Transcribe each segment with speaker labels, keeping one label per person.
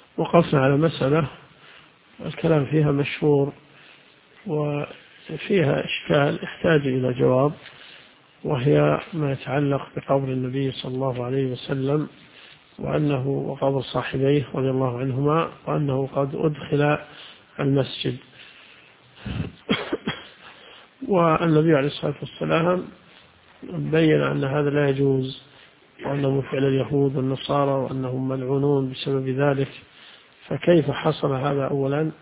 Speaker 1: وقفنا على مسألة الكلام فيها مشهور وفيها إشكال يحتاج إلى جواب، وهي ما يتعلق بقبر النبي صلى الله عليه وسلم وقبر صاحبيه رضي الله عنهما، وأنه قد أدخل المسجد. والنبي عليه الصلاة والسلام بين أن هذا لا يجوز، وأنه من فعل اليهود والنصارى وأنهم ملعونون بسبب ذلك. فكيف حصل هذا أولا؟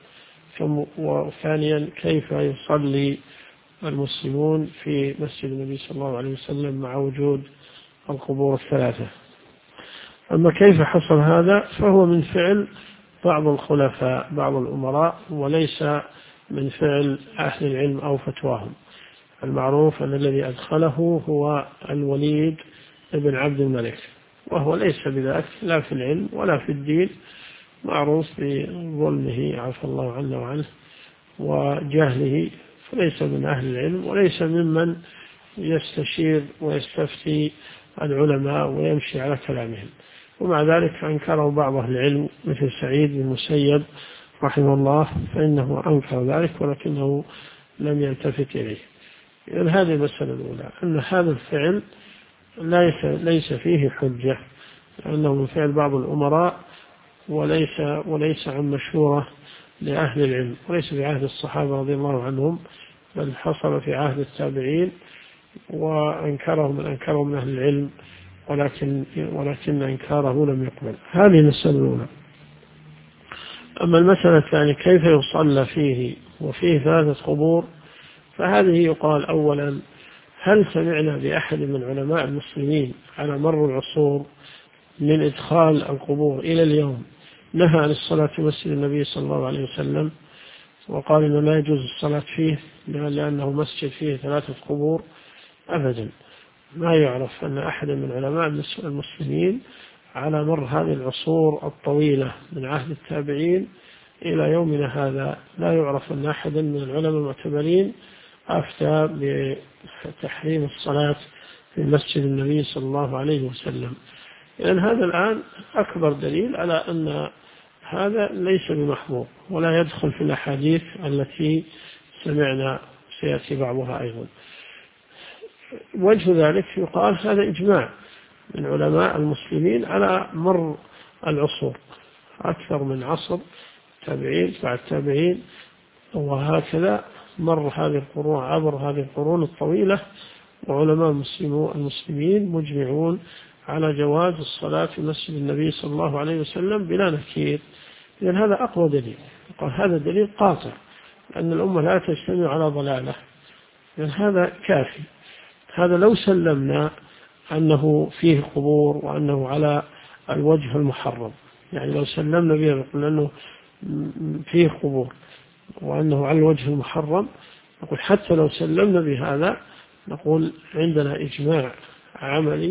Speaker 1: وثانيا كيف يصلي المسلمون في مسجد النبي صلى الله عليه وسلم مع وجود القبور الثلاثة؟ أما كيف حصل هذا فهو من فعل بعض الخلفاء بعض الأمراء، وليس من فعل أهل العلم أو فتواهم. المعروف أن الذي أدخله هو الوليد بن عبد الملك، وهو ليس بذاك لا في العلم ولا في الدين، معروف بظلمه عفى الله عنه وعنه وجهله، فليس من أهل العلم وليس ممن يستشير ويستفتي العلماء ويمشي على كلامهم. ومع ذلك أنكره بعض أهل العلم مثل سعيد بن المسيب رحمه الله، فإنه أنكر ذلك ولكنه لم يلتفت إليه. إذن هذه المسألة الأولى، أن هذا الفعل ليس فيه حجة، لأنه من فعل بعض الأمراء وليس عن مشهورة لأهل العلم، وليس في عهد الصحابة رضي الله عنهم، بل حصل في عهد التابعين وأنكره من أهل العلم، ولكن إنكاره لم يقبل. هذه المسألة الأولى. أما المسألة الثانية كيف يصلى فيه وفيه 3 قبور، فهذه يقال أولا: هل سمعنا بأحد من علماء المسلمين على مر العصور من إدخال القبور إلى اليوم نهى عن الصلاة في مسجد النبي صلى الله عليه وسلم وقال إنه لا يجوز الصلاة فيه لأنه مسجد فيه 3 قبور؟ أبدا، ما يعرف أن أحد من علماء المسلمين على مر هذه العصور الطويلة من عهد التابعين إلى يومنا هذا، لا يعرف أن أحد من العلماء المعتبرين أفتى بتحريم الصلاة في مسجد النبي صلى الله عليه وسلم. لأن هذا الآن أكبر دليل على أن هذا ليس بمحظور ولا يدخل في الأحاديث التي سمعنا سيأتي بعضها أيضا. وجه ذلك يقال هذا إجماع من علماء المسلمين على مر العصور، أكثر من عصر، تابعين بعد تابعين، وهكذا مر هذه القرون، عبر هذه القرون الطويلة، وعلماء المسلمين مجمعون على جواز الصلاة في مسجد النبي صلى الله عليه وسلم بلا نكير. لأن هذا أقوى دليل، هذا دليل قاطع أن الأمة لا تجتمع على ضلالة، لأن هذا كافي. هذا لو سلمنا أنه فيه قبور وأنه على الوجه المحرم، يعني لو سلمنا به نقول أنه فيه قبور وأنه على الوجه المحرم، نقول حتى لو سلمنا بهذا نقول عندنا إجماع عملي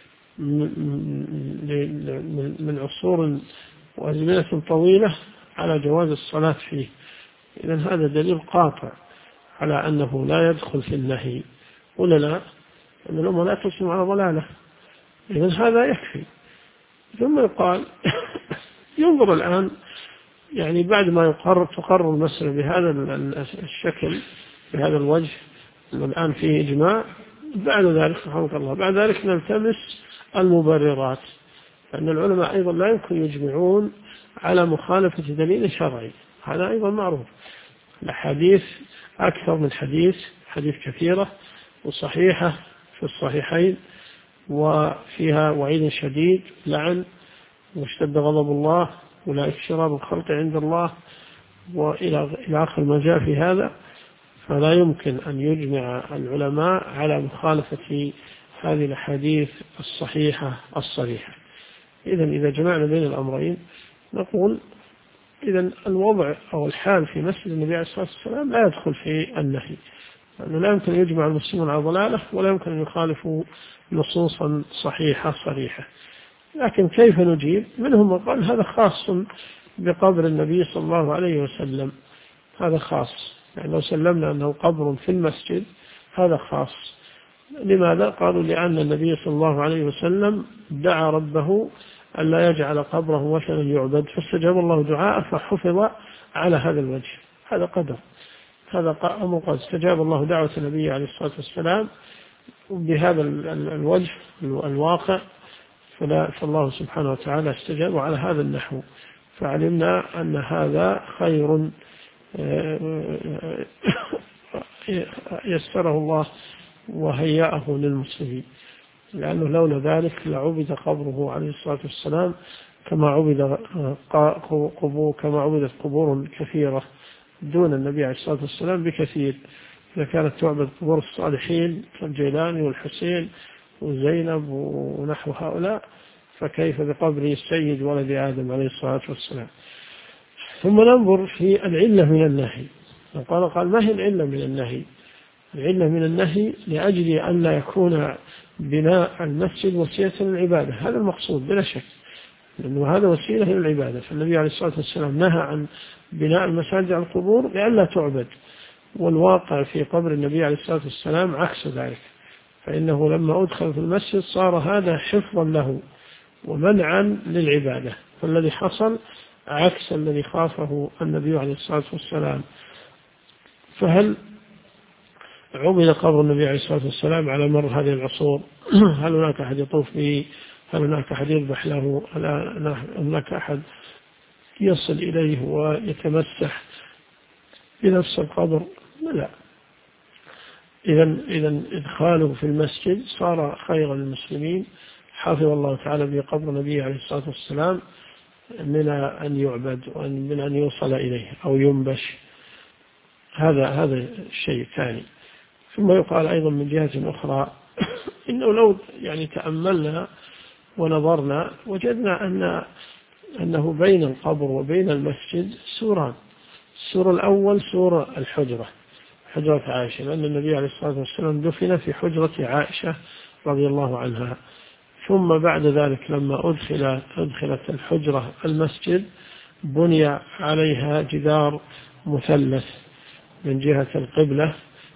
Speaker 1: من عصور وأزمنة طويلة على جواز الصلاة فيه. إذن هذا دليل قاطع على أنه لا يدخل في النهي، ولا لا؟ أن الأمة لا تسمع على ضلالة، إذن هذا يكفي. ثم يقال ينظر الآن، يعني بعد ما تقرر المسألة بهذا الشكل بهذا الوجه، الآن فيه إجماع، بعد ذلك رحمك الله بعد ذلك نلتمس المبررات، لأن العلماء أيضا لا يمكن يجمعون على مخالفة دليل شرعي، هذا أيضا معروف. الحديث أكثر من حديث كثيرة وصحيحة في الصحيحين، وفيها وعيد شديد، لعن واشتد غضب الله أولئك شرار الخلق عند الله، وإلى آخر ما جاء في هذا. فلا يمكن أن يجمع العلماء على مخالفة هذه الأحاديث الصحيحة الصريحة. إذن إذا جمعنا بين الأمرين نقول إذن الوضع أو الحال في مسجد النبي عليه الصلاة والسلام لا يدخل في النهي، لأنه لا يمكن أن يجمع المسلمون على ضلالة، ولا يمكن أن يخالفوا نصوصا صحيحة صريحة. لكن كيف نجيب؟ منهم من قال هذا خاص بقبر النبي صلى الله عليه وسلم، هذا خاص، يعني لو سلمنا أنه قبر في المسجد هذا خاص. لماذا؟ قالوا لأن النبي صلى الله عليه وسلم دعا ربه ألا يجعل قبره وثنا يعبد، فاستجاب الله دعاءه فحفظ على هذا الوجه. هذا قدر، هذا أمر قد استجاب الله دعوة النبي عليه الصلاة والسلام بهذا الوجه الواقع، فالله سبحانه وتعالى استجاب على هذا النحو، فعلمنا أن هذا خير يسره الله وهيأه للمسلمين، لأنه لولا ذلك لعبد قبره عليه الصلاة والسلام كما عبدت قبور كثيرة دون النبي عليه الصلاة والسلام بكثير. إذا كانت تعبد قبور الصالحين كالجيلاني والحسين وزينب ونحو هؤلاء، فكيف بقبر السيد ولد آدم عليه الصلاة والسلام. ثم ننظر في العلة من النهي. قال ما هي العلة من النهي؟ العلة من النهي لأجل أن لا يكون بناء المسجد وسيلة للعبادة، هذا المقصود بلا شك، لأنه هذا وسيلة للعبادة. فالنبي عليه الصلاة والسلام نهى عن بناء المساجد على القبور لئلا تعبد، والواقع في قبر النبي عليه الصلاة والسلام عكس ذلك، فإنه لما أدخل في المسجد صار هذا حفظا له ومنعا للعبادة، فالذي حصل عكس الذي خافه النبي عليه الصلاة والسلام. فهل عبد قبر النبي عليه الصلاة والسلام على مر هذه العصور؟ هل هناك أحد يطوف به؟ هل هناك أحد يذبح له؟ هل هناك أحد يصل إليه ويتمسح بنفس القبر؟ لا. إذا إدخاله في المسجد صار خيرا للمسلمين، حافظ الله تعالى بقبر النبي عليه الصلاة والسلام من أن يعبد ومن أن يوصل إليه أو ينبش. هذا الشيء الثاني. ثم يقال أيضا من جهة أخرى إنه لو تأملنا ونظرنا وجدنا أنه بين القبر وبين المسجد سوران. السور الأول سور الحجرة، حجرة عائشة، لأن النبي عليه الصلاة والسلام دفن في حجرة عائشة رضي الله عنها. ثم بعد ذلك لما أدخلت الحجرة المسجد بني عليها جدار مثلث من جهة القبلة،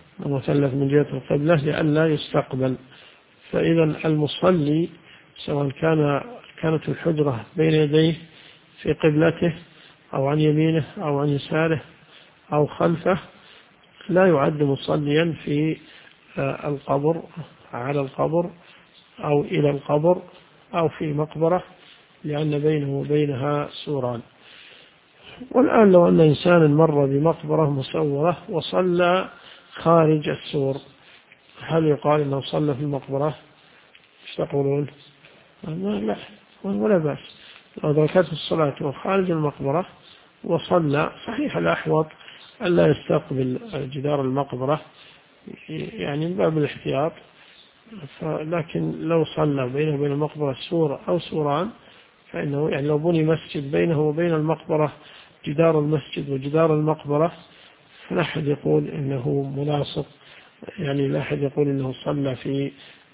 Speaker 1: لئلا يستقبل. فإذا المصلي سواء كانت الحجرة بين يديه في قبلته أو عن يمينه أو عن يساره أو خلفه لا يعد مصليا في القبر، على القبر أو إلى القبر أو في مقبرة، لأن بينه وبينها سوران. والآن لو أن إنسانا مر بمقبرة مسورة وصلى خارج السور، هل يقال أنه صلى في المقبرة؟ ايش تقولون؟ لا، ولا بأس لو ذكرت الصلاة خارج المقبرة وصلى. صحيح الأحوط ألا يستقبل جدار المقبرة من باب الاحتياط، لكن لو صلى بينه وبين المقبرة سور أو سوران فإنه لو بني مسجد بينه وبين المقبرة جدار المسجد وجدار المقبرة فلا أحد يقول إنه ملاصق، لا أحد يقول إنه صلى في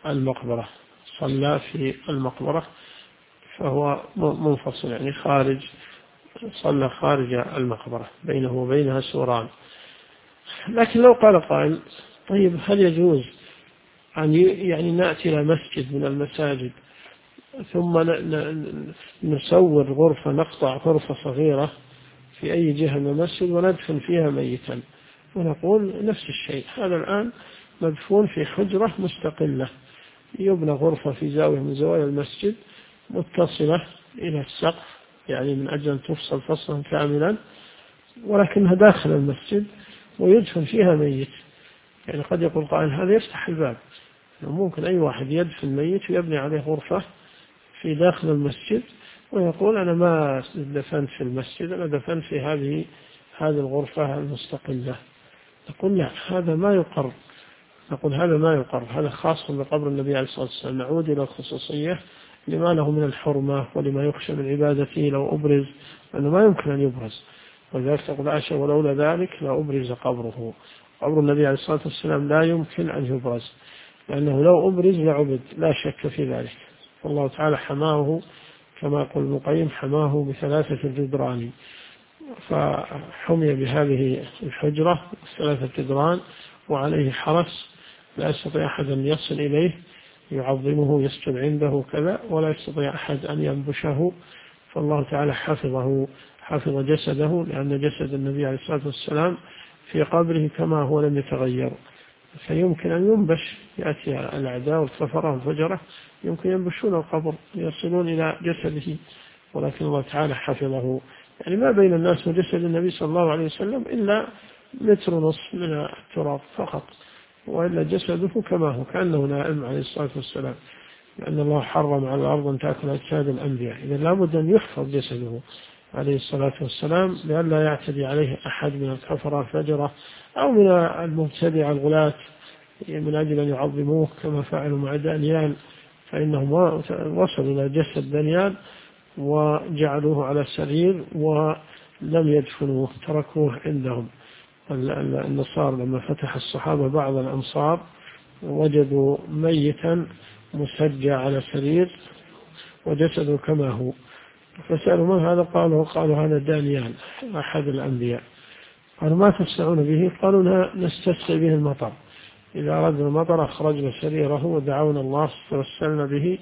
Speaker 1: المقبرة، فهو منفصل خارج، صلى خارج المقبرة بينه وبينها سوران. لكن لو قال قائل طيب هل يجوز أن نأتي إلى مسجد من المساجد ثم نصور غرفة، نقطع غرفة صغيرة في أي جهة من المسجد وندفن فيها ميتا، ونقول نفس الشيء. هذا الآن مدفون في حجرة مستقلة، يبنى غرفة في زاوية من زوايا المسجد متصلة إلى السقف من أجل أن تفصل فصلا كاملا، ولكنها داخل المسجد ويدفن فيها ميت. قد يقول قائل هذا يفتح الباب، ممكن أي واحد يدفن ميت ويبني عليه غرفة في داخل المسجد ويقول أنا ما دفنت في المسجد، أنا دفنت في هذه الغرفة المستقلة. نقول لا، هذا ما يقر. هذا خاص بقبر النبي عليه الصلاة والسلام. نعود إلى الخصوصية لما له من الحرمة ولما يخشى من عبادته لو أبرز، لأنه ما يمكن أن يبرز. ولذلك تقول عائشة ولولا ذلك لا أبرز قبره. قبر النبي عليه الصلاة والسلام لا يمكن أن يبرز، لأنه لو أبرز لعبد، لا شك في ذلك. والله تعالى حماه كما يقول ابن القيم حماه ب3 جدران، فحمي بهذه الحجرة 3 جدران وعليه حرس لا يستطيع أحد أن يصل إليه يعظمه يسجد عنده كذا، ولا يستطيع أحد أن ينبشه. فالله تعالى حفظ جسده، لأن جسد النبي عليه الصلاة والسلام في قبره كما هو لم يتغير، فيمكن أن ينبش. يأتي الأعداء والكفرة والفجرة يمكن ينبشون القبر يصلون إلى جسده، ولكن الله تعالى حفظه. يعني ما بين الناس وجسد النبي صلى الله عليه وسلم إلا متر ونصف من التراب فقط، وإلا جسده كما هو كأنه نائم عليه الصلاة والسلام، لأن الله حرم على الأرض أن تأكل أجساد الأنبياء. إذا لابد أن يحفظ جسده عليه الصلاة والسلام، لئلا يعتدي عليه أحد من الكفرة الفجرة أو من المبتدع الغلاة من أجل أن يعظموه كما فعلوا مع دانيال، فإنهم وصلوا إلى جسد دانيال وجعلوه على سرير ولم يدفنوه، تركوه عندهم. النصارى لما فتح الصحابة بعض الأمصار وجدوا ميتا مسجى على سرير وجسده كما هو، فسألوا من هذا؟ قالوا هذا دانيال أحد الأنبياء. قالوا ما تصنعون به؟ قالوا نستسقي به المطر، إذا أردنا المطر أخرجنا سريره ودعونا الله توسلنا به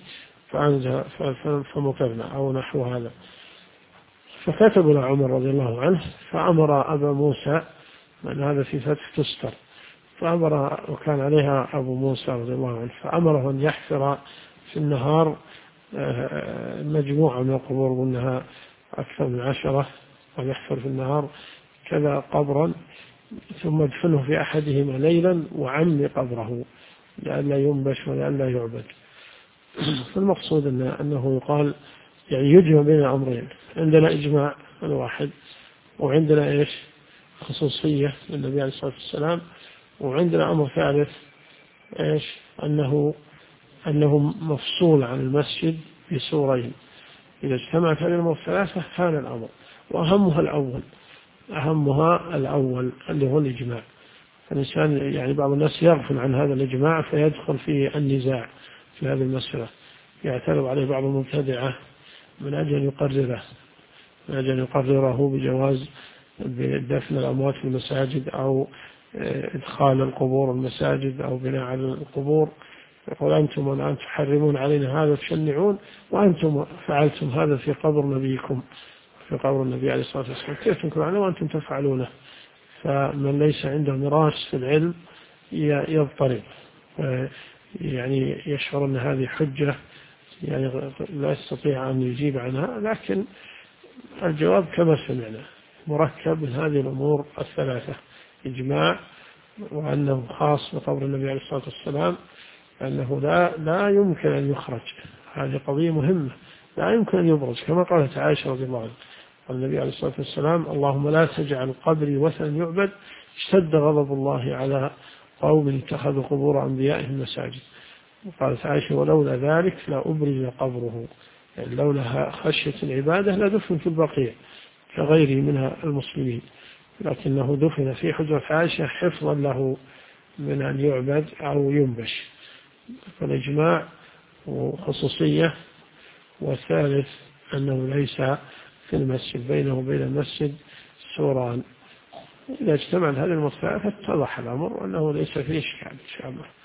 Speaker 1: فمطرنا أو نحو هذا. فكتبوا لعمر رضي الله عنه، فأمر أبا موسى، من هذا في فتح تستر، فأمر، وكان عليها أبو موسى رضي الله عنه، فأمره أن يحفر في النهار مجموعة من القبور، وأنها أكثر من 10، ويحفر في النهار كذا قبرا، ثم ادفنه في أحدهما ليلا وعم قبره لئلا ينبش ولئلا يعبد. فالمقصود أنه يقال يعني يجمع بين الأمرين، عندنا إجماع الواحد، وعندنا إيش خصوصية للنبي عليه الصلاة والسلام، وعندنا أمر ثالث إيش أنه مفصول عن المسجد بسورين. إذا اجتمعت هذه الأمور الثلاثة كان الأمر، وأهمها الأول اللي هو الإجماع. فالإنسان يعني بعض الناس يغفل عن هذا الإجماع فيدخل في النزاع في هذه المسألة، يعترض عليه بعض المبتدعة من أجل أن يقرره بجواز دفن الأموات في المساجد أو إدخال القبور المساجد أو بناء على القبور. يقول أنتم الآن تحرمون علينا هذا تشنعون، وأنتم فعلتم هذا في قبر نبيكم، في قبر النبي عليه الصلاة والسلام، كيف تنكرون عنه وأنتم تفعلونه؟ فمن ليس عنده مراس في العلم يضطرب، يعني يشعر أن هذه حجة يعني لا يستطيع أن يجيب عنها. لكن الجواب كما سمعنا مركب من هذه الأمور الثلاثة: إجماع، وأنه خاص بقبر النبي عليه الصلاة والسلام، أنه لا يمكن أن يخرج، هذه قضية مهمة، لا يمكن أن يبرز، كما قالت عائشة رضي الله عنها قال النبي عليه الصلاة والسلام: اللهم لا تجعل قبري وثنا يعبد، اشتد غضب الله على قوم اتخذوا قبور أنبيائهم مساجد. وقالت عائشة: ولولا ذلك لأبرز قبره، يعني لولا خشية العبادة لدفن في البقيع كغيره من المسلمين، لكنه دفن في حجرة عائشة حفظا له من أن يعبد أو ينبش. فالإجماع وخصوصية، والثالث أنه ليس في المسجد، بينه وبين المسجد سوران. إذا اجتمعت هذه المصطلحات اتضح الأمر وأنه ليس فيه إشكال إن شاء الله.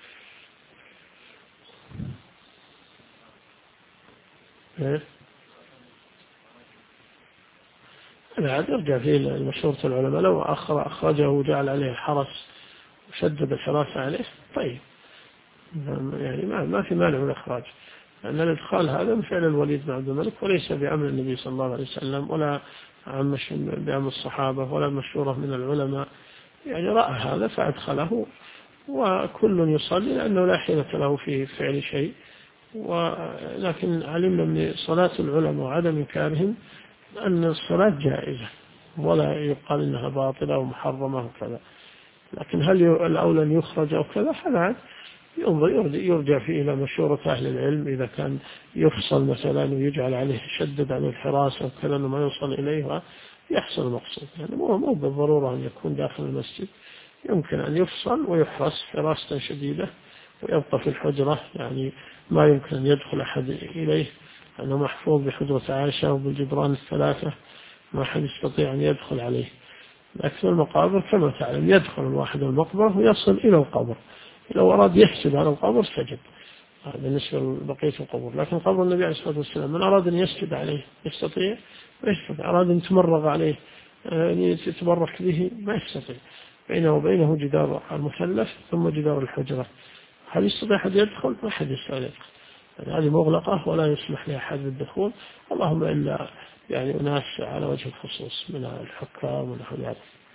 Speaker 1: هذا يرجع فيه المشورة العلماء، لو أخرجه وجعل عليه الحرس وشدد الحراسة عليه طيب، يعني ما في مانع من الإخراج، لأن الإدخال هذا من فعل الوليد بن عبد الملك، وليس بأمر النبي صلى الله عليه وسلم ولا بأمر الصحابة ولا مشورة من العلماء، يعني رأى هذا فأدخله، وكل يصلي لأنه لا حيلة له في فعل شيء. ولكن علمنا من صلاة العلماء وعدم إنكارهم أن الصلاة جائزة، ولا يقال إنها باطلة ومحرمة وكذا. لكن هل الأولى أن يخرج أو كذا؟ هذا يرجع فيه إلى مشورة أهل العلم. إذا كان يفصل مثلا ويجعل عليه شدد عن الحراسة وكذا ما يوصل إليها يحصل المقصود، يعني مو بالضرورة أن يكون داخل المسجد، يمكن أن يفصل ويحرس حراسة شديدة ويبقى في الحجرة، يعني ما يمكن أن يدخل أحد إليه، لأنه محفوظ بحجرة عائشة وبالجدران الثلاثة، ما أحد يستطيع أن يدخل عليه. لكن المقابر كما تعلم يدخل الواحد المقبرة ويصل إلى القبر، لو أراد يحسب على القبر سجد، بالنسبة لبقية القبور. لكن قبر النبي عليه الصلاة والسلام من أراد أن يسجد عليه يستطيع ويستطيع، أراد أن يتمرغ عليه أن يتبرك به ما يستطيع، بينه وبينه جدار المثلث ثم جدار الحجرة، هل يستطيع أحد يدخل؟ ما أحد يستطيع يدخل، يعني هذه مغلقة ولا يسمح لأحد بالدخول، اللهم إلا يعني أناس على وجه الخصوص من الحكام ونحو ذلك.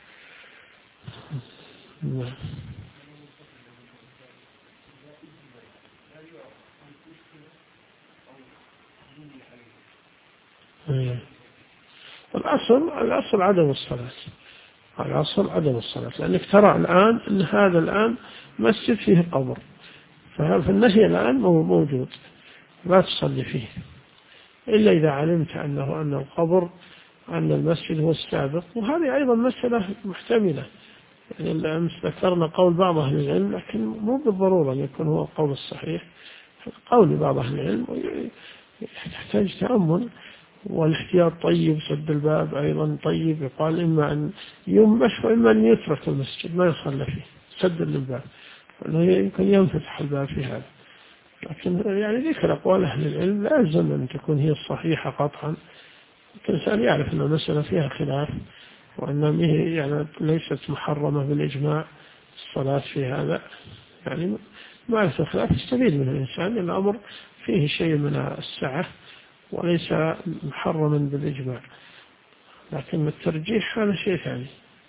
Speaker 1: الأصل عدم الصلاة، الأصل عدم الصلاة، لأنك ترى الآن أن هذا الآن مسجد فيه قبر، فالنهي الآن موجود لا تصلي فيه، إلا إذا علمت أن القبر أن المسجد هو السابق، وهذه أيضا مسألة محتملة، يعني أمس ذكرنا قول بعض أهل العلم لكن مو بالضرورة أن يكون هو القول الصحيح، قول بعض أهل العلم يحتاج تأمل والاحتياط طيب، سد الباب أيضا طيب، يقال إما أن ينبش وإما أن يترك المسجد ما يصلى فيه، سد للباب، فإنه يمكن ينفتح الباب في هذا، لكن يعني ذكر أقوال أهل العلم لا يلزم أن تكون هي الصحيحة قطعا، الإنسان يعرف أن المسألة فيها خلاف وأنها يعني ليست محرمة بالإجماع الصلاة في هذا، يعني معرفة الخلاف يستفيد من الإنسان، الأمر فيه شيء من السعة وليس محرما بالإجماع، لكن الترجيح هذا شيء ثاني.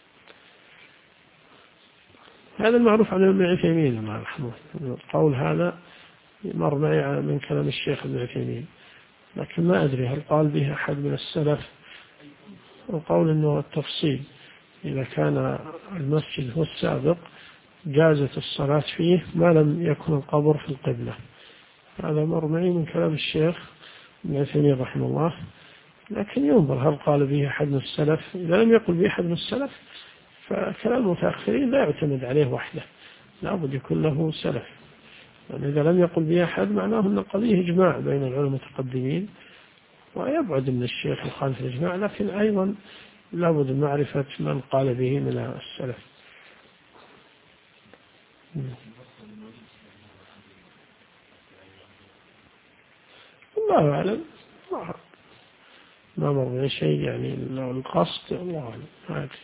Speaker 1: هذا المعروف عن ابن عثيمين الله يرحمه، القول هذا مر معي من كلام الشيخ ابن عثيمين، لكن ما أدري هل قال به أحد من السلف، القول أنه التفصيل إذا كان المسجد هو السابق جازت الصلاة فيه ما لم يكن القبر في القبلة، هذا مر معي من كلام الشيخ ابن عثيمين رحمه الله، لكن ينظر هل قال به أحد من السلف، إذا لم يقل به أحد من السلف فكلام المتأخرين لا يعتمد عليه وحده، لا بد يكون له سلف، يعني إذا لم يقل به أحد معناه أن قضية إجماع بين العلماء المتقدمين، ويبعد من الشيخ يخالف الإجماع، لكن أيضا لا بد من معرفة من قال به من السلف. الله أعلم، ما مر شيء يعني لو القصد الله أعلم، ما أدري.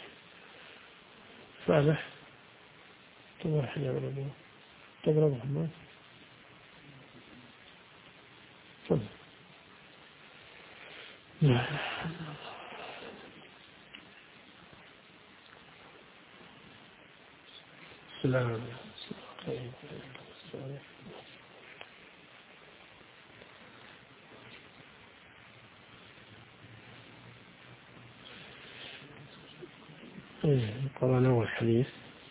Speaker 1: فالح تبغى حاجة ولا تقرأ محمد؟ تفضل. السلام قرأنا أول حديث.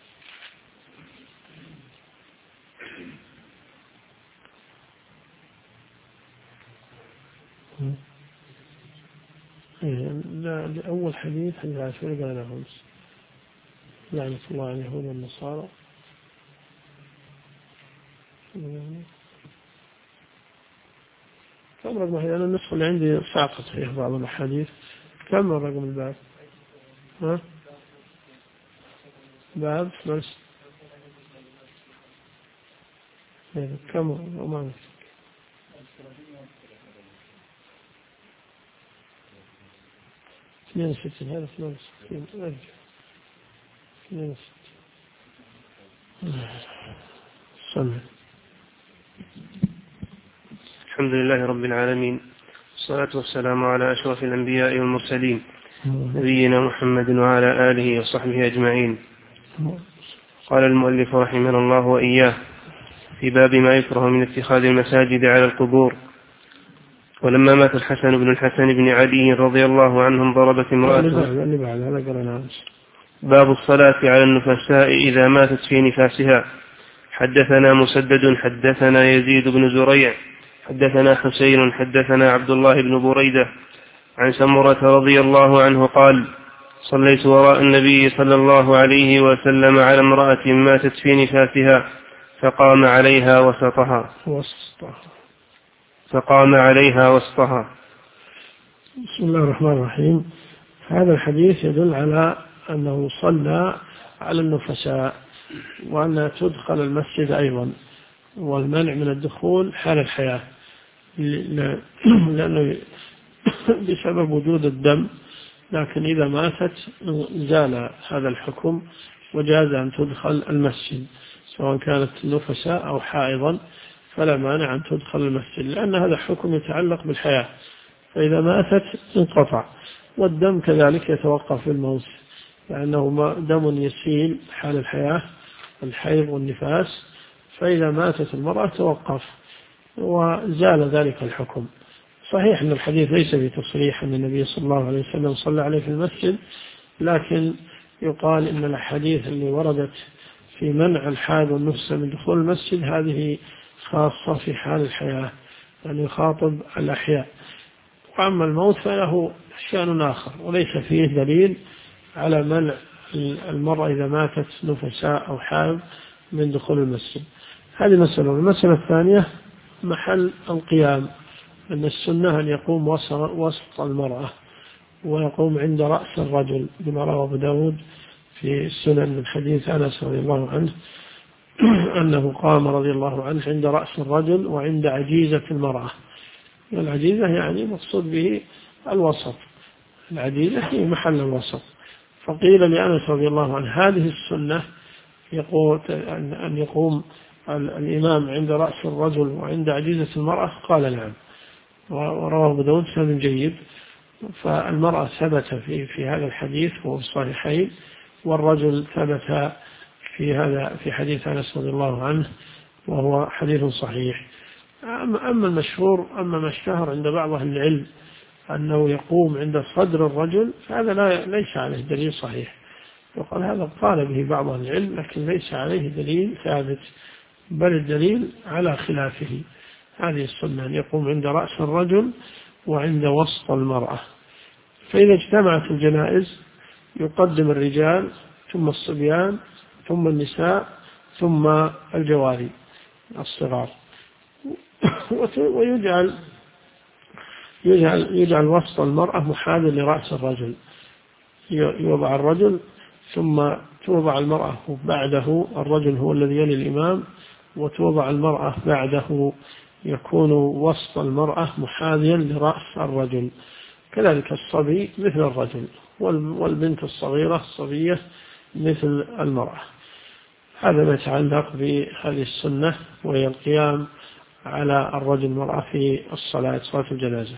Speaker 1: لا أول حديث حديث عاشور قال خمس، لعنة الله على اليهود والنصارى. كم رقم هي؟ أنا النسخة اللي عندي ساقط فيه بعض الأحاديث. كم رقم الباب؟ ها؟ باب بس كم وما 62 هذا 62 62 سمع.
Speaker 2: الحمد لله رب العالمين، والصلاة والسلام على أشرف الأنبياء والمرسلين نبينا محمد وعلى آله وصحبه أجمعين. قال المؤلف رحمه الله وإياه في باب ما يكره من اتخاذ المساجد على القبور. ولما مات الحسن بن الحسن بن علي رضي الله عنهم ضربت امرأة. باب الصلاة على النفساء إذا ماتت في نفاسها. حدثنا مسدد حدثنا يزيد بن زريع حدثنا حسين حدثنا عبد الله بن بريدة عن سمرة رضي الله عنه قال: صليت وراء النبي صلى الله عليه وسلم على امرأة ماتت في نفاسها فقام عليها وسطها.
Speaker 1: بسم الله الرحمن الرحيم. هذا الحديث يدل على أنه صلى على النفساء وأنها تدخل المسجد أيضا، والمنع من الدخول حال الحياة، لأنه بسبب وجود الدم، لكن إذا ماتت زال هذا الحكم وجاز أن تدخل المسجد سواء كانت نفساء أو حائضا، فلا مانع أن تدخل المسجد، لأن هذا حكم يتعلق بالحياة، فإذا ماتت انقطع. والدم كذلك يتوقف في الموت، لأنه دم يسيل حال الحياة، الحيض والنفاس، فإذا ماتت المرأة توقف وزال ذلك الحكم. صحيح أن الحديث ليس بتصريح أن النبي صلى الله عليه وسلم صلى عليه في المسجد، لكن يقال إن الأحاديث اللي وردت في منع الحائض والنفس من دخول المسجد هذه خاصة في حال الحياة، يعني يخاطب الأحياء. وأما الموت فله شأن آخر، وليس فيه دليل على منع المرأة إذا ماتت نفساء أو حائض من دخول المسجد. هذه مسألة. المسألة الثانية محل القيام، أن السنة أن يقوم وسط المرأة ويقوم عند رأس الرجل، بما روى أبو داود في السنن من حديث أنس رضي الله عنه أنه قام رضي الله عنه عند رأس الرجل وعند عجيزة المرأة. العجيزة يعني مقصود به الوسط، العجيزة هي محل الوسط. فقيل لأنس رضي الله عنه هذه السنة يقول أن يقوم الإمام عند رأس الرجل وعند عجيزة المرأة؟ قال نعم، ورواه أبو داود سند جيد. فالمرأة ثبت في هذا الحديث وهو الصحيحين، والرجل ثبت في حديث أنس رضي الله عنه وهو حديث صحيح. أما المشهور، أما ما اشتهر عند بعض أهل العلم أنه يقوم عند صدر الرجل، هذا ليس عليه دليل صحيح، وقال هذا قال به بعض أهل العلم لكن ليس عليه دليل ثابت، بل الدليل على خلافه. هذه السنة أن يقوم عند رأس الرجل وعند وسط المرأة. فإذا اجتمعت الجنائز يقدم الرجال ثم الصبيان ثم النساء ثم الجواري الصغار، ويجعل وسط المرأة محاذا لرأس الرجل، يوضع الرجل ثم توضع المرأة بعده، الرجل هو الذي يلي الإمام، وتوضع المرأة بعده، يكون وسط المرأة محاذيا لرأس الرجل. كذلك الصبي مثل الرجل، والبنت الصغيرة الصبية مثل المرأة. هذا ما يتعلق بهذه السنة، وهي القيام على الرجل المرأة في صلاة الجنازة.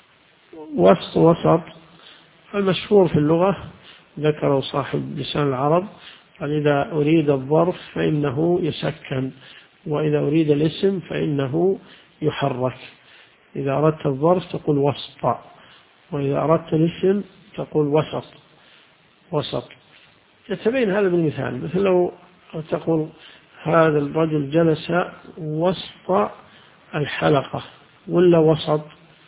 Speaker 1: وسط المشهور في اللغة ذكره صاحب لسان العرب، قال إذا أريد الظرف فإنه يسكن، وإذا أريد الاسم فإنه يحرك. إذا أردت الظرف تقول وسط، وإذا أردت الاسم تقول وسط. يتبين هذا بالمثال، مثل لو تقول هذا الرجل جلس وسط الحلقة، ولا وسط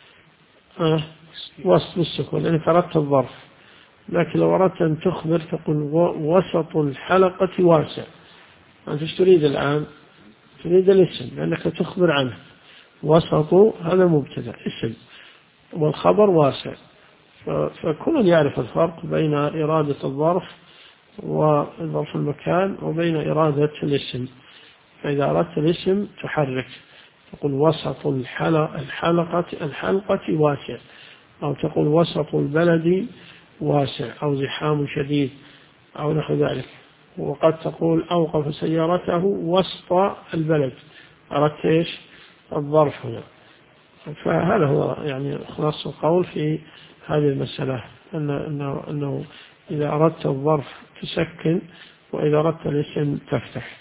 Speaker 1: بالسكون، يعني أردت الظرف. لكن لو أردت أن تخبر تقول وسط الحلقة واسع. أنت تريد الآن؟ تريد الاسم لأنك تخبر عنه. وسط هذا مبتدأ اسم، والخبر واسع. فكل يعرف الفرق بين إرادة الظرف وظرف المكان وبين إرادة الاسم. فإذا أردت الاسم تحرك، تقول وسط الحلقة واسع، أو تقول وسط البلد واسع، أو زحام شديد، أو نحو ذلك. وقد تقول أوقف سيارته وسط البلد، أردت إيش؟ الظرف هنا. فهذا هو يعني خلاص القول في هذه المسألة، أنه إذا أردت الظرف تسكن، وإذا أردت الاسم تفتح.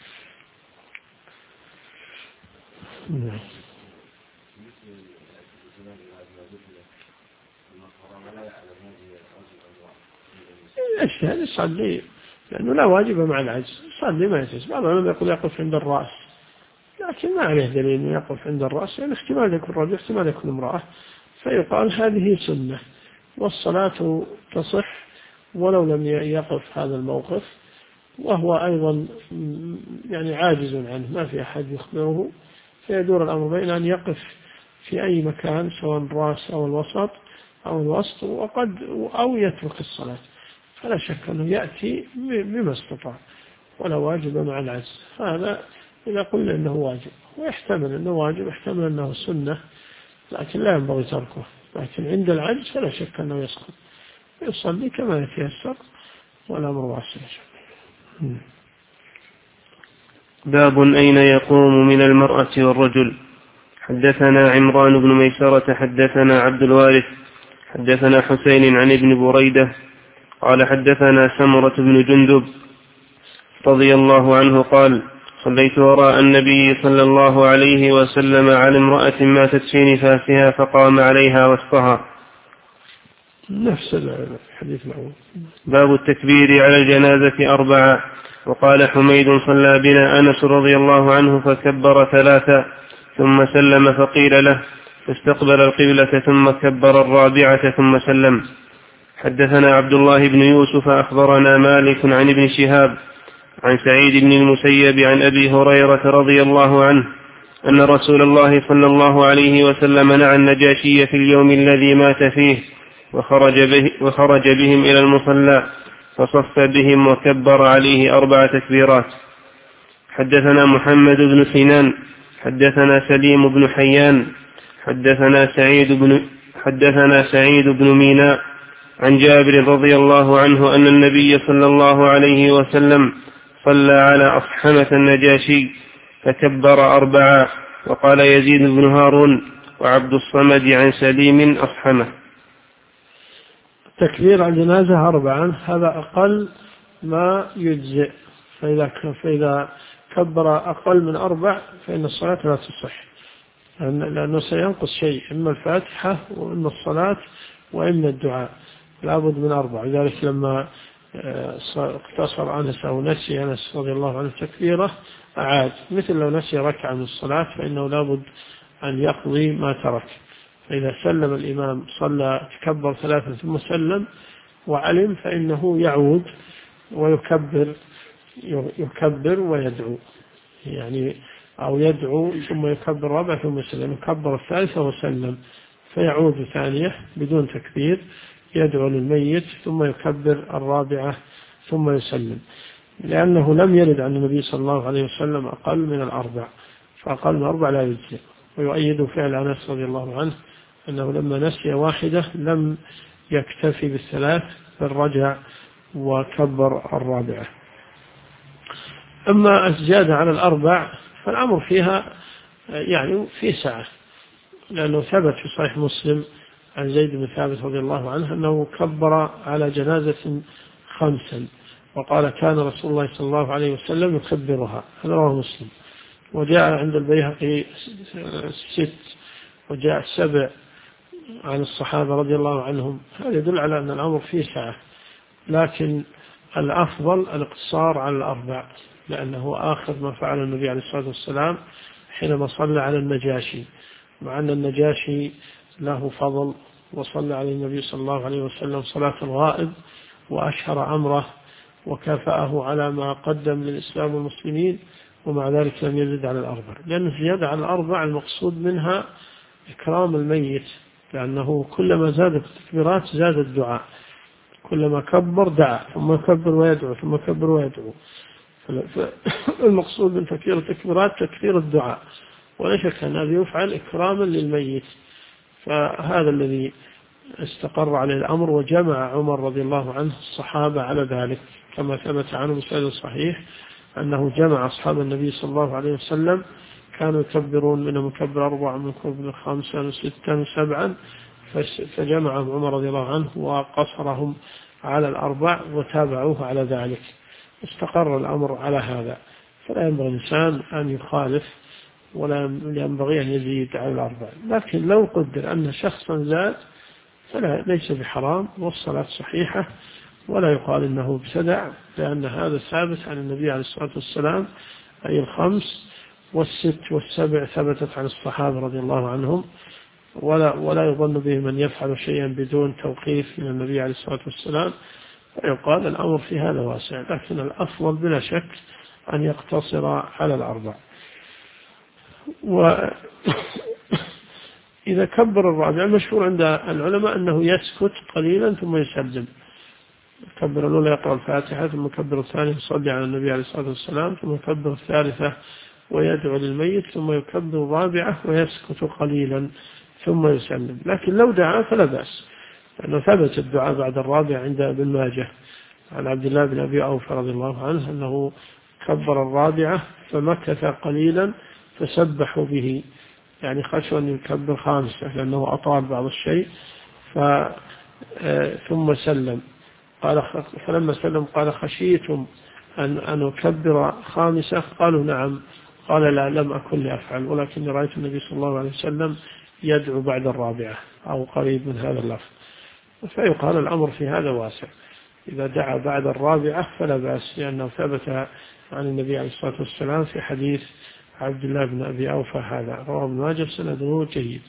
Speaker 1: الشهد يصلي لأنه لا واجب مع العجز، يصلي ما يجوز. بعض العلماء يقول يقف عند الرأس، لكن ما عليه دليل أنه يقف عند الرأس، يعني احتمال يكون رجل احتمال يكون امرأة، فيقال هذه سنة، والصلاة تصح ولو لم يقف هذا الموقف، وهو أيضا يعني عاجز عنه، ما في أحد يخبره، فيدور الأمر بين أن يقف في أي مكان سواء الرأس أو الوسط أو الوسط، أو يترك الصلاة. فلا شك أنه يأتي بما استطاع، ولا واجب مع العجز. هذا إذا قلنا أنه واجب، ويحتمل أنه واجب، يحتمل أنه سنة، لكن لا ينبغي تركه. لكن عند العجز فلا شك أنه يسقط، يصلي كما يتيسر والأمر واسع.
Speaker 2: باب أين يقوم من المرأة والرجل. حدثنا عمران بن ميسرة حدثنا عبد الوارث حدثنا حسين عن ابن بريدة قال حدثنا سمرة بن جندب رضي الله عنه قال صليت وراء النبي صلى الله عليه وسلم على امرأة ماتت في نفاسها فقام عليها وسطها.
Speaker 1: نفس الحديث الأول.
Speaker 2: باب التكبير على الجنازة 4. وقال حميد صلى بنا أنس رضي الله عنه فكبر 3 ثم سلم فقيل له فاستقبل القبلة ثم كبر 4 ثم سلم. حدثنا عبد الله بن يوسف أخبرنا مالك عن ابن شهاب عن سعيد بن المسيب عن أبي هريرة رضي الله عنه أن رسول الله صلى الله عليه وسلم نعى النجاشي في اليوم الذي مات فيه وخرج بهم إلى المصلى فصف بهم وكبر عليه 4 تكبيرات. حدثنا محمد بن سنان حدثنا سليم بن حيان حدثنا سعيد بن ميناء عن جابر رضي الله عنه أن النبي صلى الله عليه وسلم صلى على أصحمة النجاشي فكبر 4. وقال يزيد بن هارون وعبد الصمد عن سليم أصحمة.
Speaker 1: تكبير عن جنازة 4 هذا أقل ما يجزئ، فإذا كبر أقل من 4 فإن الصلاة لا تصح، لأنه سينقص شيء، إما الفاتحة وإما الصلاة وإما الدعاء، لابد من 4. لذلك لما اقتصر أنس أو نسي أنس رضي الله عنه تكبيره أعاد، مثل لو نسي ركعة من الصلاة فإنه لابد أن يقضي ما ترك. فإذا سلم الإمام صلى تكبر 3 ثم سلم وعلم فإنه يعود ويكبر ويدعو، يعني أو يدعو ثم يكبر 4 ثم يسلم، يكبر 3 وسلم فيعود ثانية بدون تكبير، يدعو للميت ثم يكبر 4 ثم يسلم، لأنه لم يرد عن النبي صلى الله عليه وسلم أقل من 4، فأقل من 4 لا يجزئ. ويؤيد فعل أنس رضي الله عنه أنه لما نسي 1 لم يكتفي بال3 بل رجع وكبر 4. أما الزيادة على 4 فالأمر فيها يعني في سعة، لأنه ثبت في صحيح مسلم عن زيد بن ثابت رضي الله عنه أنه كبر على جنازة 5 وقال كان رسول الله صلى الله عليه وسلم يكبرها، هذا رواه مسلم. وجاء عند البيهقي 6 وجاء 7 عن الصحابة رضي الله عنهم، هذا يدل على أن الأمر فيه سعة، لكن الأفضل الاقتصار على 4 لأنه آخر ما فعل النبي عليه الصلاة والسلام حينما صلى على النجاشي، مع أن النجاشي له فضل وصلى على النبي صلى الله عليه وسلم صلاة الغائب وأشهر أمره وكافأه على ما قدم للإسلام والمسلمين، ومع ذلك لم يزد على 4 لأن الزيادة على 4 المقصود منها إكرام الميت، لأنه كلما زادت التكبيرات زاد الدعاء، كلما كبر دعا ثم كبر ويدعو ثم كبر ويدعو، فالمقصود من تكبير التكبيرات تكثير الدعاء، ولا شك أن هذا يفعل إكراما للميت. فهذا الذي استقر عليه الأمر، وجمع عمر رضي الله عنه الصحابة على ذلك كما ثبت عنه بسند صحيح أنه جمع أصحاب النبي صلى الله عليه وسلم كانوا يكبرون، منهم يكبر 4 منهم يكبر 5 و6 و7، فجمعهم عمر رضي الله عنه وقصرهم على 4 وتابعوه على ذلك، استقر الأمر على هذا. فلا ينبغي الإنسان أن يخالف ولا ينبغي أن يزيد على 4، لكن لو قدر أن شخصا زاد فلا ليس بحرام والصلاة صحيحة، ولا يقال إنه ابتدع، لأن هذا ثابت عن النبي عليه الصلاة والسلام، أي 5 و6 و7 ثبتت عن الصحابة رضي الله عنهم، ولا يظن به من يفعل شيئا بدون توقيف من النبي عليه الصلاة والسلام، فيقال الأمر في هذا واسع، لكن الأفضل بلا شك أن يقتصر على 4. وإذا كبر 4 المشهور عند العلماء أنه يسكت قليلا ثم يسلم، يكبر الأولى يقرأ الفاتحة ثم يكبر الثانية يصلي على النبي عليه الصلاة والسلام ثم يكبر الثالثة ويدعو للميت ثم يكبر الرابعة ويسكت قليلا ثم يسلم. لكن لو دعا فلا بأس، لأنه ثبت الدعاء بعد الرابعة عند ابن ماجه عن عبد الله بن أبي أوفى رضي الله عنه أنه كبر الرابعة فمكث قليلا فسبحوا به، يعني خشوا أن يكبر خامسة لأنه أطال بعض الشيء، ثم سلم. قال فلما سلم قال خشيتم أن أكبر خامسة؟ قالوا نعم. قال لا، لم أكن لأفعل، ولكن رأيت النبي صلى الله عليه وسلم يدعو بعد الرابعة أو قريب من هذا اللفظ. فيقال الأمر في هذا واسع، إذا دعا بعد الرابعة فلا بأس، لأنه ثبت عن النبي عليه الصلاة والسلام في حديث عبد الله بن أبي أوفى هذا، رواه ابن ماجه سنده جيد.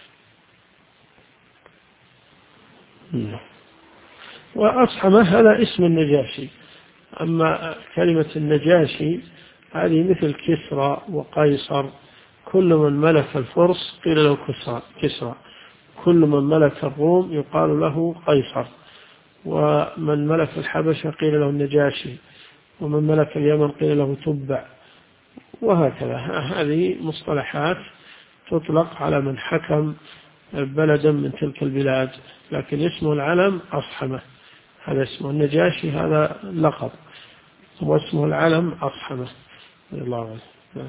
Speaker 1: وأصحمة هذا اسم النجاشي. أما كلمة النجاشي هذه مثل كسرى وقيصر، كل من ملك الفرس قيل له كسرى، كل من ملك الروم يقال له قيصر، ومن ملك الحبشة قيل له النجاشي، ومن ملك اليمن قيل له تبع، وهكذا. هذه مصطلحات تطلق على من حكم بلدا من تلك البلاد، لكن اسمه العلم أصحمة، هذا اسمه. النجاشي هذا لقب، واسمه العلم أصحمة رضي الله عنه.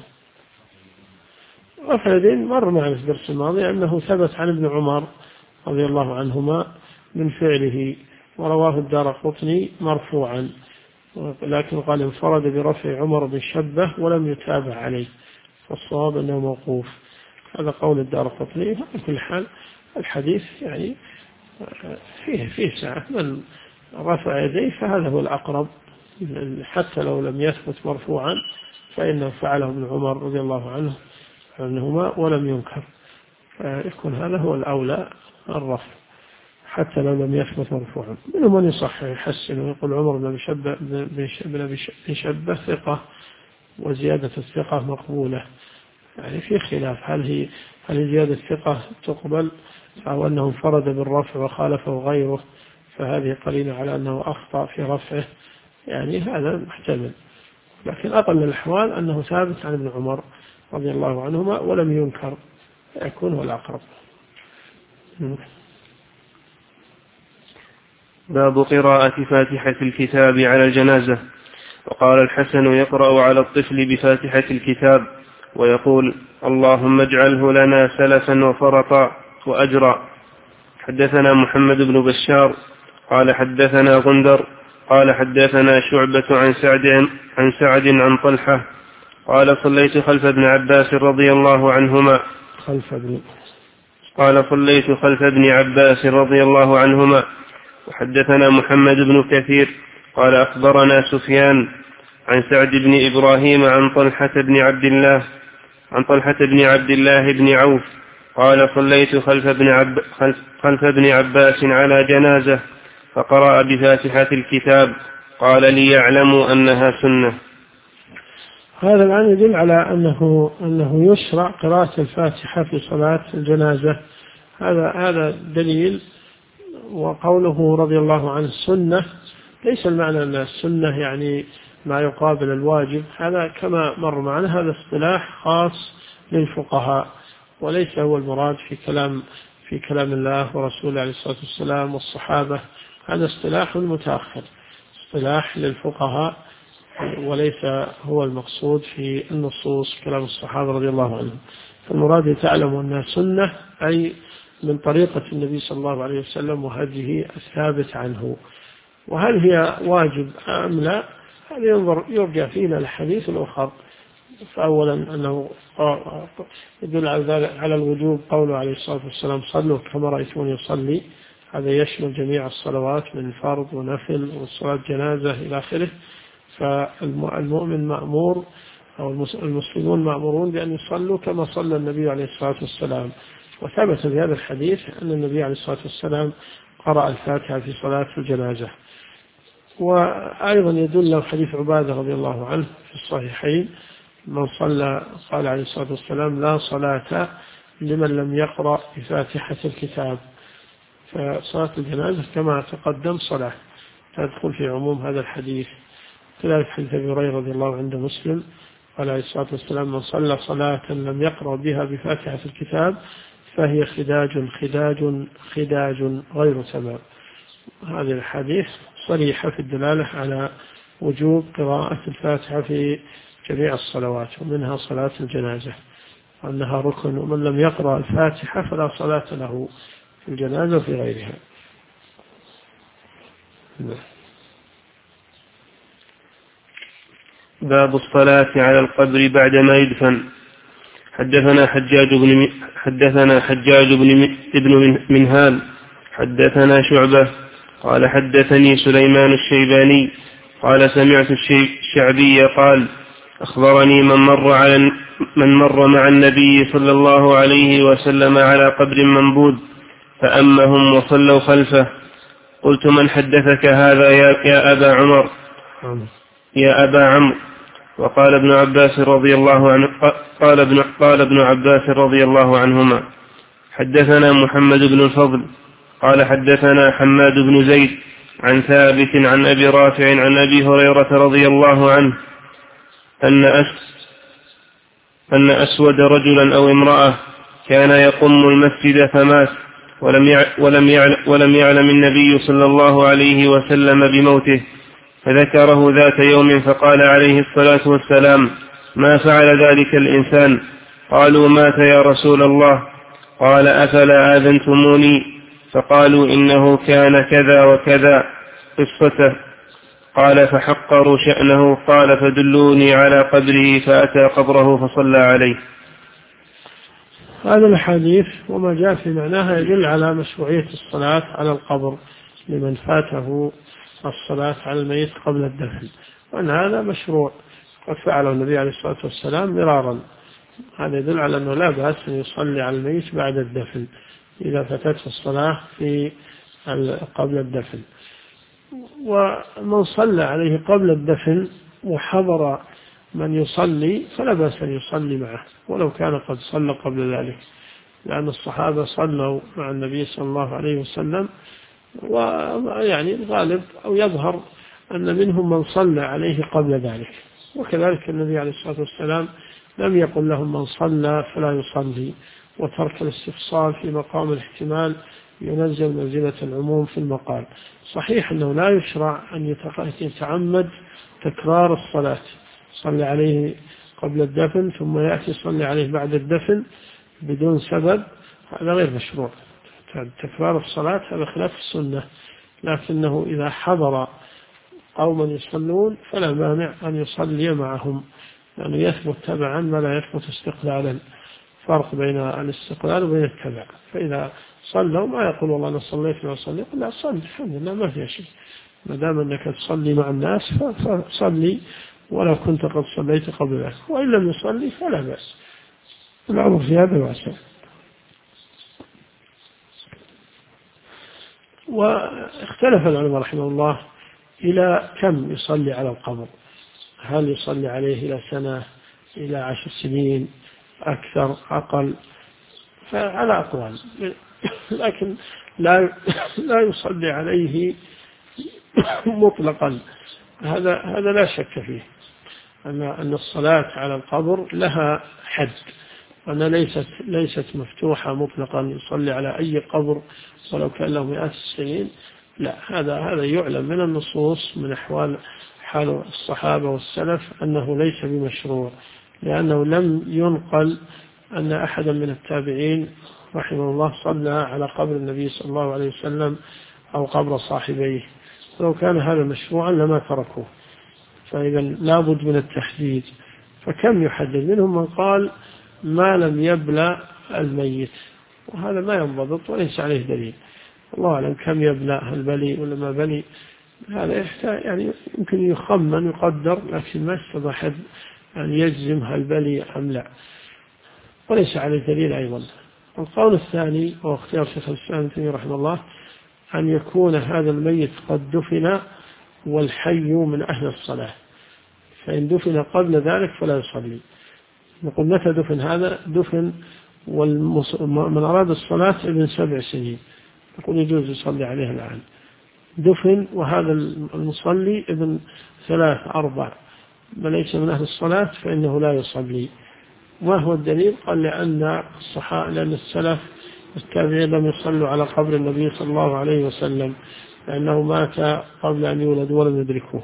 Speaker 1: وفعلين مر معنا في الدرس الماضي أنه ثبت عن ابن عمر رضي الله عنهما من فعله، ورواه الدارقطني مرفوعا، لكن قال انفرد برفع عمر بن شبه ولم يتابع عليه، فالصواب أنه موقوف. هذا قول الدارقطني. في كل حال الحديث يعني فيه سعة، من رفع يديه فهذا هو الأقرب، حتى لو لم يثبت مرفوعا فإنه فعله ابن عمر رضي الله عنهما ولم ينكر، فيكون هذا هو الأولى الرفع حتى لو لم يثبت مرفوعا. منهم من يصحح يحسن ويقول عمر بن أبي شبه ثقة وزيادة الثقة مقبولة، يعني في خلاف هل زيادة الثقة تقبل أو أنه انفرد بالرفع وخالفه غيره، فهذه قليلة على أنه أخطأ في رفعه، يعني هذا محتمل. لكن أقل الأحوال أنه ثابت عن ابن عمر رضي الله عنهما ولم ينكر، يكون هو الأقرب.
Speaker 2: باب قراءة فاتحة الكتاب على الجنازة. وقال الحسن يقرأ على الطفل بفاتحة الكتاب ويقول اللهم اجعله لنا سلفا وفرطا وأجرا. حدثنا محمد بن بشار قال حدثنا غندر قال حدثنا شعبة عن سعد عن طلحة قال صليت خلف ابن عباس رضي الله عنهما وحدثنا محمد بن كثير قال أخبرنا سفيان عن سعد بن إبراهيم عن طلحة بن عبد الله بن عوف قال صليت خلف ابن عباس على جنازة فقرأ بفاتحة الكتاب قال ليعلموا أنها سنة.
Speaker 1: هذا الآن يدل على أنه يشرع قراءة الفاتحة في صلاة الجنازة، هذا دليل. وقوله رضي الله عنه سنة، ليس المعنى أن السنة يعني ما يقابل الواجب، هذا كما مر معنا هذا اصطلاح خاص للفقهاء، وليس هو المراد في كلام الله ورسوله عليه الصلاة والسلام والصحابة، هذا اصطلاح متأخر، اصطلاح للفقهاء، وليس هو المقصود في النصوص كلام الصحابة رضي الله عنهم. فالمراد تعلم أنها سنة أي من طريقة النبي صلى الله عليه وسلم وهديه الثابت عنه. وهل هي واجب أم لا، هذا يرجع فينا الحديث الآخر. فأولا أنه يدل على الوجوب قوله عليه الصلاة والسلام صلوا كما رأيتموني يصلي، هذا يشمل جميع الصلوات من فرض ونفل والصلاة جنازة إلى آخره. فالمؤمن مأمور أو المسلمون مأمورون بأن يصلوا كما صلى النبي عليه الصلاة والسلام. وثبت في هذا الحديث أن النبي عليه الصلاة والسلام قرأ الفاتحة في صلاة الجنازة. وأيضا يدل له حديث عبادة رضي الله عنه في الصحيحين من صلى قال عليه الصلاة والسلام لا صلاة لمن لم يقرأ بفاتحة الكتاب. فصلاة الجنازة كما تقدم صلاة تدخل في عموم هذا الحديث. كذلك حديث أبي هريرة رضي الله عنه مسلم قال عليه الصلاة والسلام: من صلى صلاة لم يقرأ بها بفاتحة الكتاب فهي خداج غير تمام. هذه الحديث صريحة في الدلالة على وجوب قراءة الفاتحة في جميع الصلوات، ومنها صلاة الجنازة، أنها ركن، ومن لم يقرأ الفاتحة فلا صلاة له في الجنازة وفي غيرها.
Speaker 2: باب الصلاة على القبر بعدما يدفن. حدثنا حجاج بن منهال حدثنا شعبة قال حدثني سليمان الشيباني قال سمعت الشعبي قال أخبرني من مر مع النبي صلى الله عليه وسلم على قبر منبوذ فأمهم وصلوا خلفه. قلت: من حدثك هذا يا أبا عمر؟ يا أبا عمرو. وقال ابن عباس رضي الله عنه قال ابن عباس رضي الله عنهما: حدثنا محمد بن الفضل قال حدثنا حماد بن زيد عن ثابت عن أبي رافع عن أبي هريرة رضي الله عنه أن أسود رجلا أو امرأة كان يقم المسجد فمات ولم يعلم النبي صلى الله عليه وسلم بموته، فذكره ذات يوم فقال عليه الصلاة والسلام: ما فعل ذلك الإنسان؟ قالوا: مات يا رسول الله. قال: أفلا آذنتموني؟ فقالوا: إنه كان كذا وكذا قصته. قال: فحقروا شأنه. قال: فدلوني على قبره، فأتى قبره فصلى عليه.
Speaker 1: هذا الحديث وما جاء في معناها يدل على مشروعية الصلاة على القبر لمن فاته الصلاة على الميت قبل الدفن، وأن هذا مشروع قد فعله النبي عليه الصلاة والسلام مرارا. هذا يدل على أنه لا بأس أن يصلي على الميت بعد الدفن إذا فاتته الصلاة قبل الدفن. ومن صلى عليه قبل الدفن وحضر من يصلي فلا بأس أن يصلي معه ولو كان قد صلى قبل ذلك، لأن الصحابة صلوا مع النبي صلى الله عليه وسلم، ويعني الغالب أو يظهر أن منهم من صلى عليه قبل ذلك. وكذلك النبي عليه الصلاة والسلام لم يقل لهم من صلى فلا يصلي، وترك الاستفصال في مقام الاحتمال ينزل منزلة العموم في المقال. صحيح أنه لا يشرع أن يتعمد تكرار الصلاة، صلى عليه قبل الدفن ثم يأتي صلى عليه بعد الدفن بدون سبب، هذا غير مشروع. تكرار الصلاة هذا خلاف السنة، لكنه إذا حضر قوما يصلون فلا مانع أن يصلي معهم، لأنه يثبت تبعا ما لا يثبت استقلالا، فرق بين الاستقلال وبين التبع. فإذا صلوا ما يقول والله أنا صليت ولا صلي، يقول لا صلي الحمد لله ما فيها شيء، ما دام أنك تصلي مع الناس فصلي ولو كنت قد صليت قبل ذلك، وإن لم يصلي فلا بأس، الأمر في هذا واسع. واختلف العلماء رحمه الله إلى كم يصلي على القبر، هل يصلي عليه إلى سنة، إلى 10 سنين، أكثر، أقل، فعلى أقوال، لكن لا يصلي عليه مطلقا، هذا لا شك فيه، أن الصلاة على القبر لها حد، وأن ليست مفتوحة مطلقا يصلي على أي قبر ولو كان له 100 السنين، لا، هذا يعلم من النصوص من حال الصحابة والسلف أنه ليس بمشروع، لأنه لم ينقل أن أحدا من التابعين رحمه الله صلى على قبر النبي صلى الله عليه وسلم أو قبر صاحبيه، لو كان هذا مشروعا لما تركوه، فإذا لابد من التحديد. فكم يحدد؟ منهم من قال ما لم يبلى الميت، وهذا ما ينضبط وليس عليه دليل، الله أعلم كم يبلى، هل بلي ولا ما بلي، هذا يحتاج يعني يمكن يخمن يقدر، لكن ما استطاع أحد أن يجزم هل بلي أم لا، وليس عليه دليل أيضا. القول الثاني هو اختيار شيخ الإسلام ابن تيمية رحمه الله، أن يكون هذا الميت قد دفن والحي من أهل الصلاة، فإن دفن قبل ذلك فلا يصلي. نقول متى دفن؟ هذا دفن من أراد الصلاة ابن 7 سنين، نقول يجوز يصلي عليه الآن. دفن وهذا المصلي ابن 3 4 ليس من أهل الصلاة فإنه لا يصلي. ما هو الدليل؟ قال لأن السلف التابعين لم يصلوا على قبر النبي صلى الله عليه وسلم، لأنه مات قبل أن يولد ولم يدركوه،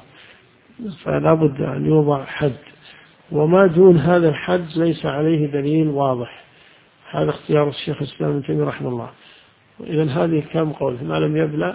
Speaker 1: فلا بد أن يوضع حد، وما دون هذا الحد ليس عليه دليل واضح. هذا اختيار الشيخ الإسلام ابن تيمية رحمه الله. إذن هذه كم قول ما لم يبلغ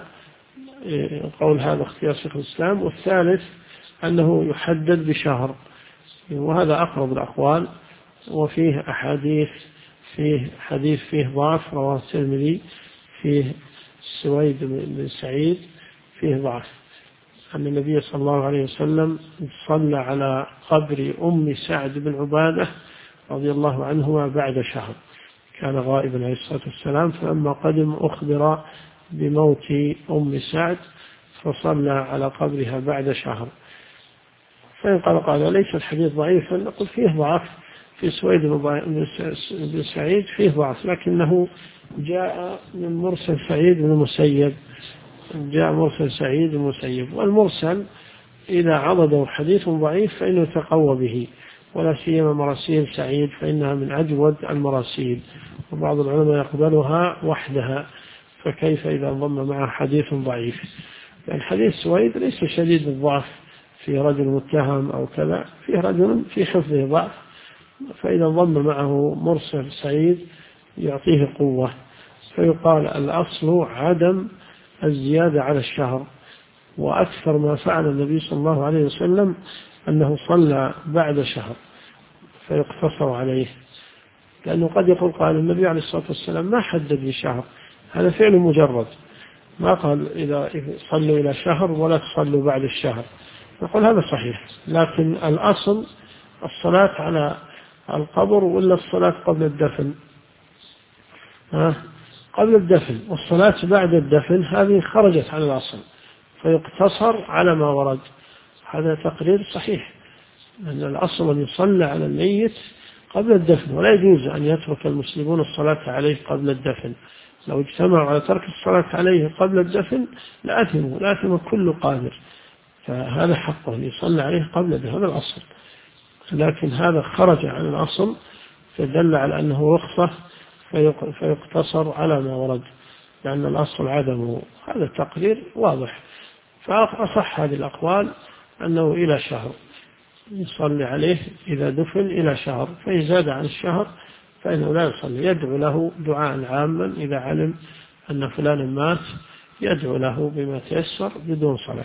Speaker 1: قول، هذا اختيار شيخ الإسلام. والثالث أنه يحدد بشهر، وهذا أقرب الأقوال. وفيه أحاديث، فيه حديث فيه ضعف رواه الترمذي فيه سويد بن سعيد فيه ضعف، أن النبي صلى الله عليه وسلم صلى على قبر أم سعد بن عبادة رضي الله عنهما بعد شهر، كان غائبا عليه الصلاة والسلام، فلما قدم أخبر بموت أم سعد فصلى على قبرها بعد شهر. فإن قال ليس الحديث ضعيفا، نقول فيه ضعف في سويد بن سعيد فيه ضعف، لكنه جاء من مرسل سعيد بن المسيب، جاء مرسل سعيد بن المسيب، والمرسل إذا عضده حديث ضعيف فإنه يتقوى به، ولا سيما مراسيل سعيد فإنها من أجود المراسيل، وبعض العلماء يقبلها وحدها، فكيف إذا انضم معه حديث ضعيف؟ لأن حديث سويد ليس شديد الضعف، في رجل متهم أو كذا، فيه رجل في حفظه ضعف، فإذا انضم معه مرسل سعيد يعطيه قوة. فيقال الأصل عدم الزيادة على الشهر. وأكثر ما فعل النبي صلى الله عليه وسلم أنه صلى بعد شهر فيقتصر عليه، لأنه قد يقول قال النبي عليه الصلاة والسلام ما حدد بشهر، هذا فعل مجرد، ما قال إذا صلوا إلى شهر ولا تصلوا بعد الشهر، نقول هذا صحيح، لكن الأصل الصلاة على القبر ولا الصلاة قبل الدفن؟ قبل الدفن، والصلاة بعد الدفن هذه خرجت عن الأصل، فيقتصر على ما ورد. هذا تقرير صحيح، أن الأصل أن يصلى على الميت قبل الدفن، ولا يجوز أن يترك المسلمون الصلاة عليه قبل الدفن. لو اجتمعوا على ترك الصلاة عليه قبل الدفن لآثم كل قادر، فهذا حقه أن يصلى عليه قبل الدفن، هذا الأصل. لكن هذا خرج عن الأصل، فدل على أنه رخصة، فيقتصر على ما ورد، لأن الأصل عدمه. هذا التقرير واضح. فأصح هذه الأقوال أنه إلى شهر يصلي عليه إذا دفن إلى شهر، فإن زاد عن الشهر فإنه لا يصلي، يدعو له دعاء عاما إذا علم أن فلانا مات، يدعو له بما تيسر بدون صلاة.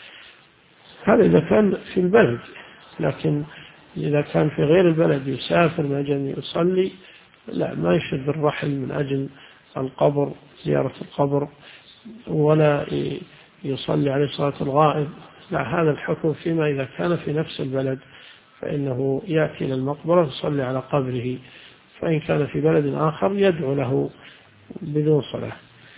Speaker 1: هذا إذا كان في البلد، لكن إذا كان في غير البلد يسافر من أجل أن يصلي، لا، ما يشد الرحل من أجل القبر، زيارة القبر، ولا يصلي عليه صلاة الغائب، لا، هذا الحكم فيما إذا كان في نفس البلد فإنه يأتي إلى المقبرة ويصلي على قبره، فإن كان في بلد آخر يدعو له بدون صلاة.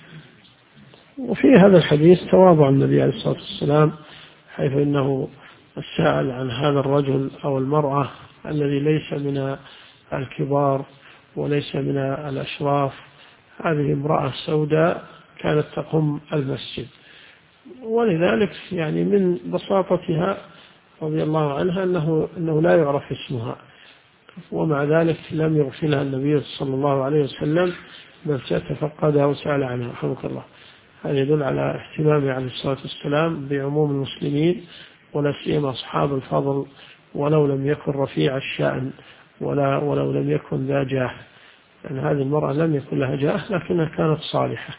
Speaker 1: وفي هذا الحديث تواضع النبي عليه الصلاة والسلام، حيث إنه سأل عن هذا الرجل أو المرأة الذي ليس من الكبار وليس من الأشراف، هذه امرأة سوداء كانت تقم المسجد، ولذلك يعني من بساطتها رضي الله عنها أنه لا يعرف اسمها، ومع ذلك لم يغفلها النبي صلى الله عليه وسلم، بل تفقدها وسأل عنها رحمه الله. هذا يدل على اهتمامه عليه الصلاة والسلام بعموم المسلمين، ولا سيما أصحاب الفضل، ولو لم يكن رفيع الشأن ولو لم يكن ذا جاه. يعني هذه المرأة لم يكن لها جاه، لكنها كانت صالحة،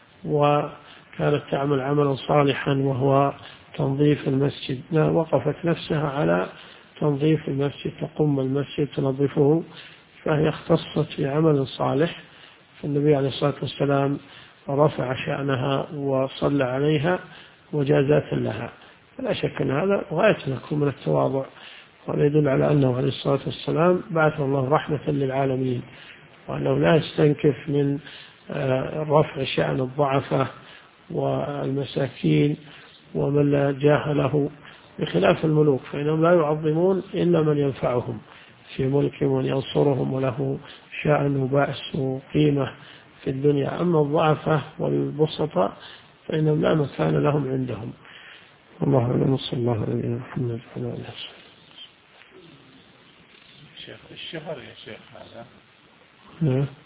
Speaker 1: وكانت تعمل عملا صالحا وهو تنظيف المسجد، وقفت نفسها على تنظيف المسجد، تقوم المسجد تنظفه، فهي اختصت في عمل صالح، فالنبي عليه الصلاة والسلام رفع شأنها وصلى عليها وجازات لها. لا شك أن هذا غاية يكون من التواضع، وهذا يدل على أنه عليه الصلاة والسلام بعث الله رحمة للعالمين، وأنه لا يستنكف من رفع شأن الضعفة والمساكين ومن لا جاه له، بخلاف الملوك فإنهم لا يعظمون إلا من ينفعهم في ملكهم وينصرهم وله شأن وبأس وقيمة في الدنيا. أما الضعفة والبسطة فإنهم لا مكان لهم عندهم. الله أعلم، صلى الله عليه وسلم.
Speaker 3: شيخ الشهر يا شيخ هذا.
Speaker 1: نعم.